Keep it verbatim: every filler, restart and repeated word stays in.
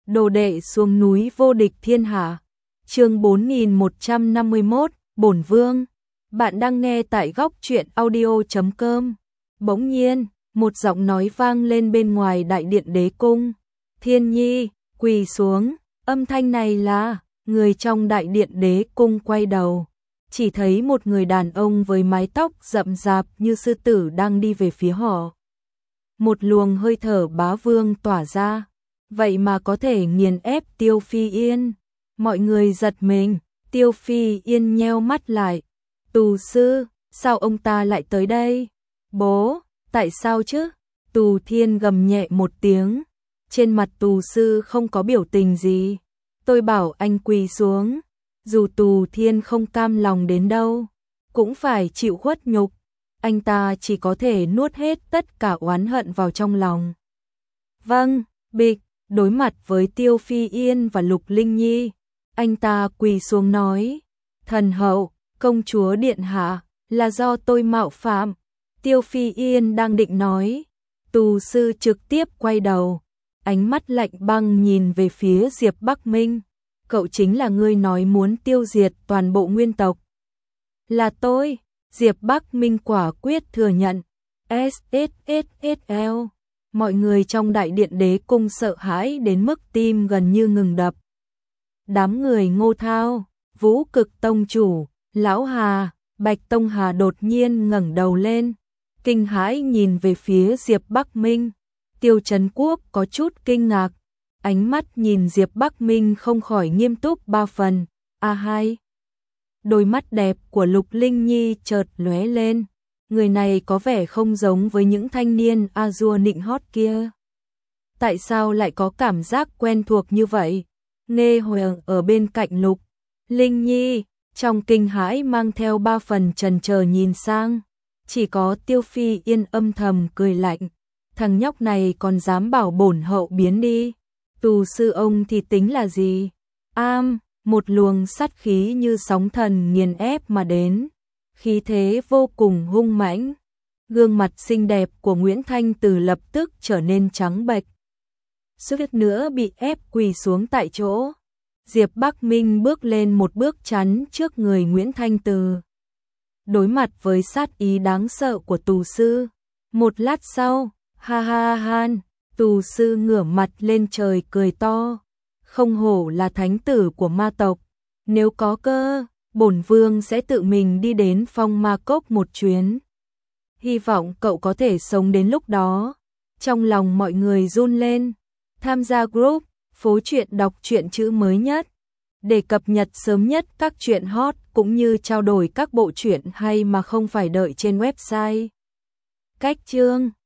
Đồ đệ xuống núi vô địch thiên hạ. Chương bốn nghìn một trăm năm mươi mốt, Bổn Vương. Bạn đang nghe tại góc truyện audio chấm com. Bỗng nhiên, một giọng nói vang lên bên ngoài đại điện đế cung. Thiên Nhi, quỳ xuống. Âm thanh này là người trong đại điện đế cung. Quay đầu, chỉ thấy một người đàn ông với mái tóc rậm rạp như sư tử đang đi về phía họ. Một luồng hơi thở bá vương tỏa ra, vậy mà có thể nghiền ép Tiêu Phi Yên. Mọi người giật mình, Tiêu Phi Yên nheo mắt lại. Tù sư, sao ông ta lại tới đây? Bố, tại sao chứ? Tù Thiên gầm nhẹ một tiếng, trên mặt Tù sư không có biểu tình gì. Tôi bảo anh quỳ xuống, dù Tù Thiên không cam lòng đến đâu, cũng phải chịu khuất nhục. Anh ta chỉ có thể nuốt hết tất cả oán hận vào trong lòng. Vâng, bịch, đối mặt với Tiêu Phi Yên và Lục Linh Nhi, anh ta quỳ xuống nói: Thần hậu, công chúa điện hạ, là do tôi mạo phạm. Tiêu Phi Yên đang định nói, Tù sư trực tiếp quay đầu, ánh mắt lạnh băng nhìn về phía Diệp Bắc Minh. Cậu chính là người nói muốn tiêu diệt toàn bộ nguyên tộc. Là tôi. Diệp Bắc Minh quả quyết thừa nhận. ét ét ét ét lờ. Mọi người trong đại điện đế cung sợ hãi đến mức tim gần như ngừng đập. Đám người Ngô Thao, Vũ Cực tông chủ, Lão Hà, Bạch Tông Hà đột nhiên ngẩng đầu lên, kinh hãi nhìn về phía Diệp Bắc Minh. Tiêu Trấn Quốc có chút kinh ngạc, ánh mắt nhìn Diệp Bắc Minh không khỏi nghiêm túc ba phần. A hai. Đôi mắt đẹp của Lục Linh Nhi chợt lóe lên, người này có vẻ không giống với những thanh niên A-dua nịnh hót kia. Tại sao lại có cảm giác quen thuộc như vậy? Nghe Hoàng ở bên cạnh Lục Linh Nhi, trong kinh hãi mang theo ba phần chần chờ nhìn sang, chỉ có Tiêu Phi Yên âm thầm cười lạnh. Thằng nhóc này còn dám bảo bổn hậu biến đi. Tù sư ông thì tính là gì? Am, một luồng sát khí như sóng thần nghiền ép mà đến, khí thế vô cùng hung mãnh. Gương mặt xinh đẹp của Nguyễn Thanh Từ lập tức trở nên trắng bệch, suýt nữa bị ép quỳ xuống tại chỗ. Diệp Bắc Minh bước lên một bước chắn trước người Nguyễn Thanh Từ, đối mặt với sát ý đáng sợ của Tù sư. Một lát sau, ha ha han, Tù sư ngửa mặt lên trời cười to. Không hổ là thánh tử của ma tộc, nếu có cơ, bổn vương sẽ tự mình đi đến Phong Ma Cốc một chuyến. Hy vọng cậu có thể sống đến lúc đó. Trong lòng mọi người run lên. Tham gia group Phố Truyện đọc truyện chữ mới nhất để cập nhật sớm nhất các truyện hot cũng như trao đổi các bộ truyện hay mà không phải đợi trên website. Cách chương